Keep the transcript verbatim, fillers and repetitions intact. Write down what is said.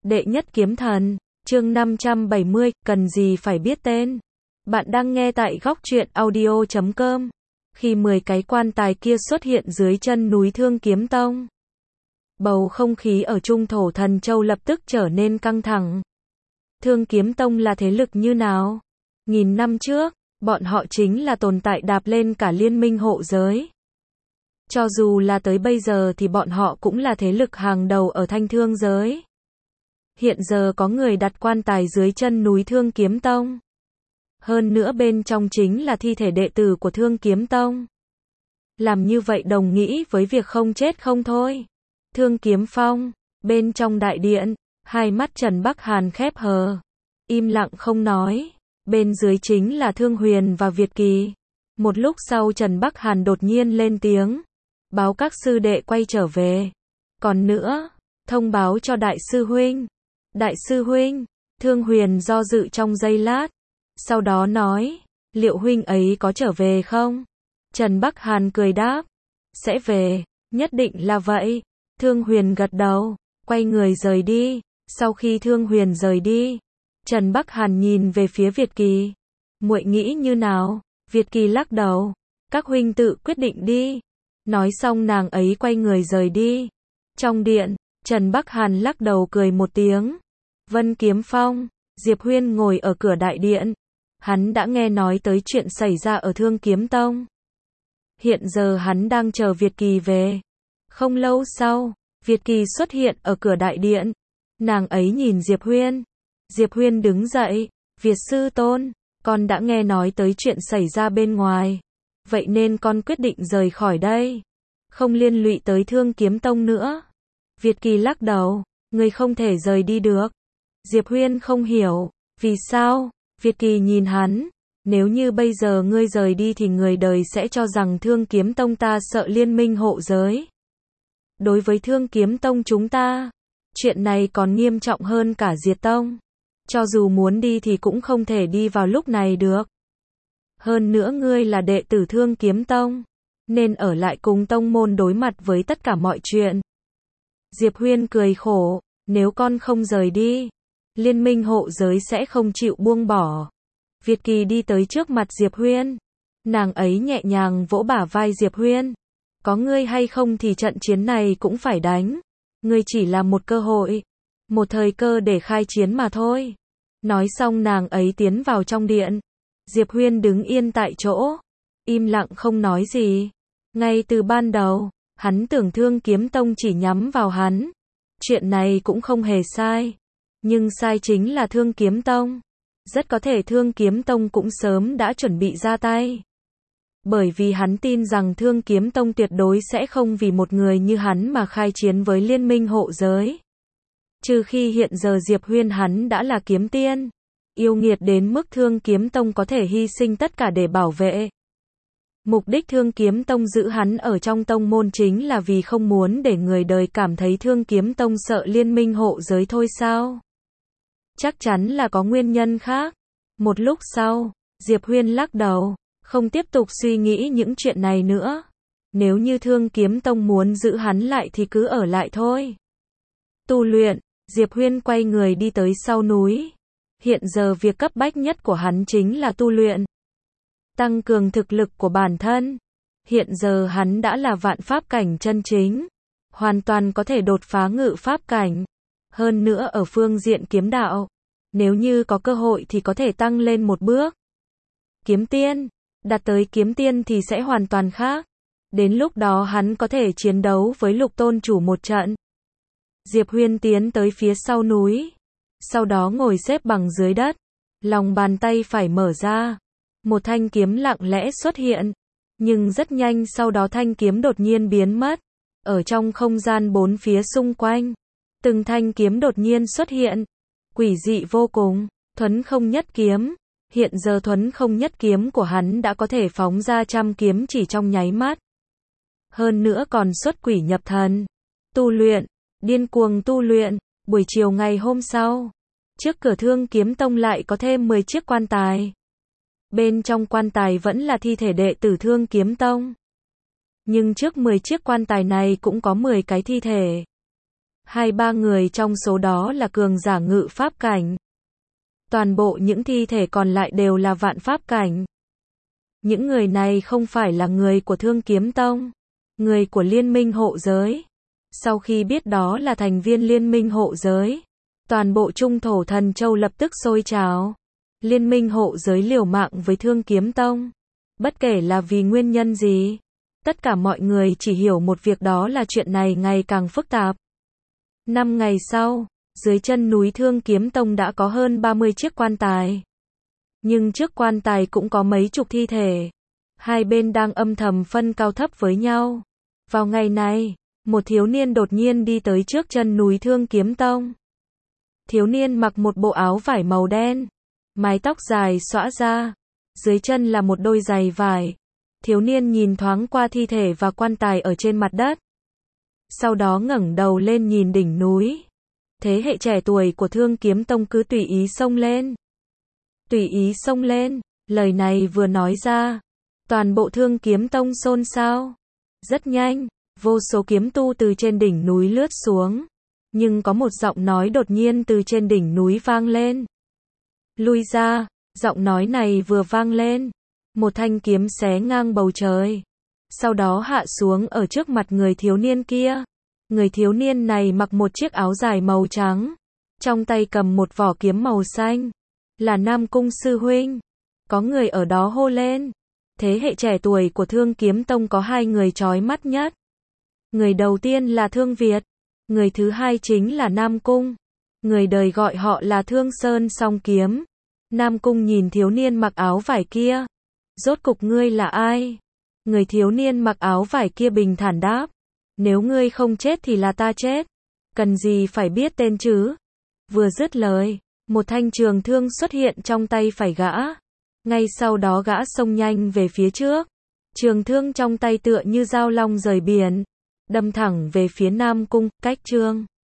Đệ nhất kiếm thần, chương năm trăm bảy mươi, cần gì phải biết tên. Bạn đang nghe tại góc truyện audio chấm com. Khi mười cái quan tài kia xuất hiện dưới chân núi Thương Kiếm Tông, bầu không khí ở Trung Thổ Thần Châu lập tức trở nên căng thẳng. Thương Kiếm Tông là thế lực như nào? Nghìn năm trước, bọn họ chính là tồn tại đạp lên cả liên minh hộ giới. Cho dù là tới bây giờ thì bọn họ cũng là thế lực hàng đầu ở thanh thương giới. Hiện giờ có người đặt quan tài dưới chân núi Thương Kiếm Tông. Hơn nữa bên trong chính là thi thể đệ tử của Thương Kiếm Tông. Làm như vậy đồng nghĩa với việc không chết không thôi. Thương Kiếm Phong, bên trong đại điện, hai mắt Trần Bắc Hàn khép hờ, im lặng không nói. Bên dưới chính là Thương Huyền và Việt Kỳ. Một lúc sau Trần Bắc Hàn đột nhiên lên tiếng, báo các sư đệ quay trở về. Còn nữa, thông báo cho đại sư huynh. Đại sư huynh, Thương Huyền do dự trong giây lát, sau đó nói, liệu huynh ấy có trở về không? Trần Bắc Hàn cười đáp, sẽ về, nhất định là vậy. Thương Huyền gật đầu, quay người rời đi. Sau khi Thương Huyền rời đi, Trần Bắc Hàn nhìn về phía Việt Kỳ, muội nghĩ như nào? Việt Kỳ lắc đầu, các huynh tự quyết định đi. Nói xong nàng ấy quay người rời đi. Trong điện, Trần Bắc Hàn lắc đầu cười một tiếng. Vân Kiếm Phong, Diệp Huyên ngồi ở cửa đại điện. Hắn đã nghe nói tới chuyện xảy ra ở Thương Kiếm Tông. Hiện giờ hắn đang chờ Việt Kỳ về. Không lâu sau, Việt Kỳ xuất hiện ở cửa đại điện. Nàng ấy nhìn Diệp Huyên. Diệp Huyên đứng dậy, Việt sư tôn, con đã nghe nói tới chuyện xảy ra bên ngoài. Vậy nên con quyết định rời khỏi đây. Không liên lụy tới Thương Kiếm Tông nữa. Việt Kỳ lắc đầu, người không thể rời đi được. Diệp Huyên không hiểu, vì sao? Việt Kỳ nhìn hắn, nếu như bây giờ ngươi rời đi thì người đời sẽ cho rằng Thương Kiếm Tông ta sợ liên minh hộ giới. Đối với Thương Kiếm Tông chúng ta, chuyện này còn nghiêm trọng hơn cả diệt tông. Cho dù muốn đi thì cũng không thể đi vào lúc này được. Hơn nữa ngươi là đệ tử Thương Kiếm Tông, nên ở lại cùng tông môn đối mặt với tất cả mọi chuyện. Diệp Huyên cười khổ, nếu con không rời đi, liên minh hộ giới sẽ không chịu buông bỏ. Việt Kỳ đi tới trước mặt Diệp Huyên. Nàng ấy nhẹ nhàng vỗ bả vai Diệp Huyên. Có ngươi hay không thì trận chiến này cũng phải đánh. Ngươi chỉ là một cơ hội, một thời cơ để khai chiến mà thôi. Nói xong nàng ấy tiến vào trong điện. Diệp Huyên đứng yên tại chỗ, im lặng không nói gì. Ngay từ ban đầu, hắn tưởng Thương Kiếm Tông chỉ nhắm vào hắn. Chuyện này cũng không hề sai. Nhưng sai chính là Thương Kiếm Tông. Rất có thể Thương Kiếm Tông cũng sớm đã chuẩn bị ra tay. Bởi vì hắn tin rằng Thương Kiếm Tông tuyệt đối sẽ không vì một người như hắn mà khai chiến với liên minh hộ giới. Trừ khi hiện giờ Diệp Huyên hắn đã là kiếm tiên, yêu nghiệt đến mức Thương Kiếm Tông có thể hy sinh tất cả để bảo vệ. Mục đích Thương Kiếm Tông giữ hắn ở trong tông môn chính là vì không muốn để người đời cảm thấy Thương Kiếm Tông sợ liên minh hộ giới thôi sao? Chắc chắn là có nguyên nhân khác. Một lúc sau, Diệp Huyên lắc đầu, không tiếp tục suy nghĩ những chuyện này nữa. Nếu như Thương Kiếm Tông muốn giữ hắn lại thì cứ ở lại thôi. Tu luyện, Diệp Huyên quay người đi tới sau núi. Hiện giờ việc cấp bách nhất của hắn chính là tu luyện. Tăng cường thực lực của bản thân. Hiện giờ hắn đã là vạn pháp cảnh chân chính. Hoàn toàn có thể đột phá ngự pháp cảnh. Hơn nữa ở phương diện kiếm đạo, nếu như có cơ hội thì có thể tăng lên một bước. Kiếm tiên, đạt tới kiếm tiên thì sẽ hoàn toàn khác. Đến lúc đó hắn có thể chiến đấu với Lục Tôn chủ một trận. Diệp Huyên tiến tới phía sau núi, sau đó ngồi xếp bằng dưới đất. Lòng bàn tay phải mở ra, một thanh kiếm lặng lẽ xuất hiện. Nhưng rất nhanh sau đó thanh kiếm đột nhiên biến mất. Ở trong không gian bốn phía xung quanh, từng thanh kiếm đột nhiên xuất hiện. Quỷ dị vô cùng. Thuấn Không Nhất Kiếm. Hiện giờ Thuấn Không Nhất Kiếm của hắn đã có thể phóng ra trăm kiếm chỉ trong nháy mắt. Hơn nữa còn xuất quỷ nhập thần. Tu luyện, điên cuồng tu luyện. Buổi chiều ngày hôm sau, trước cửa Thương Kiếm Tông lại có thêm mười chiếc quan tài. Bên trong quan tài vẫn là thi thể đệ tử Thương Kiếm Tông. Nhưng trước mười chiếc quan tài này cũng có mười cái thi thể. Hai ba người trong số đó là cường giả ngự pháp cảnh. Toàn bộ những thi thể còn lại đều là vạn pháp cảnh. Những người này không phải là người của Thương Kiếm Tông, người của Liên minh hộ giới. Sau khi biết đó là thành viên Liên minh hộ giới, toàn bộ Trung Thổ Thần Châu lập tức sôi trào. Liên minh hộ giới liều mạng với Thương Kiếm Tông. Bất kể là vì nguyên nhân gì, tất cả mọi người chỉ hiểu một việc, đó là chuyện này ngày càng phức tạp. Năm ngày sau, dưới chân núi Thương Kiếm Tông đã có hơn ba mươi chiếc quan tài. Nhưng trước quan tài cũng có mấy chục thi thể. Hai bên đang âm thầm phân cao thấp với nhau. Vào ngày này, một thiếu niên đột nhiên đi tới trước chân núi Thương Kiếm Tông. Thiếu niên mặc một bộ áo vải màu đen, mái tóc dài xõa ra, dưới chân là một đôi giày vải. Thiếu niên nhìn thoáng qua thi thể và quan tài ở trên mặt đất. Sau đó ngẩng đầu lên nhìn đỉnh núi. Thế hệ trẻ tuổi của Thương Kiếm Tông cứ tùy ý xông lên. Tùy ý xông lên, lời này vừa nói ra, toàn bộ Thương Kiếm Tông xôn xao. Rất nhanh, vô số kiếm tu từ trên đỉnh núi lướt xuống. Nhưng có một giọng nói đột nhiên từ trên đỉnh núi vang lên. Lui ra, giọng nói này vừa vang lên, một thanh kiếm xé ngang bầu trời. Sau đó hạ xuống ở trước mặt người thiếu niên kia. Người thiếu niên này mặc một chiếc áo dài màu trắng, trong tay cầm một vỏ kiếm màu xanh. Là Nam Cung sư huynh. Có người ở đó hô lên. Thế hệ trẻ tuổi của Thương Kiếm Tông có hai người chói mắt nhất. Người đầu tiên là Thương Việt, người thứ hai chính là Nam Cung. Người đời gọi họ là Thương Sơn Song Kiếm. Nam Cung nhìn thiếu niên mặc áo vải kia. Rốt cục ngươi là ai? Người thiếu niên mặc áo vải kia bình thản đáp. Nếu ngươi không chết thì là ta chết. Cần gì phải biết tên chứ? Vừa dứt lời, một thanh trường thương xuất hiện trong tay phải gã. Ngay sau đó gã xông nhanh về phía trước. Trường thương trong tay tựa như dao long rời biển, đâm thẳng về phía Nam Cung. Cách Trương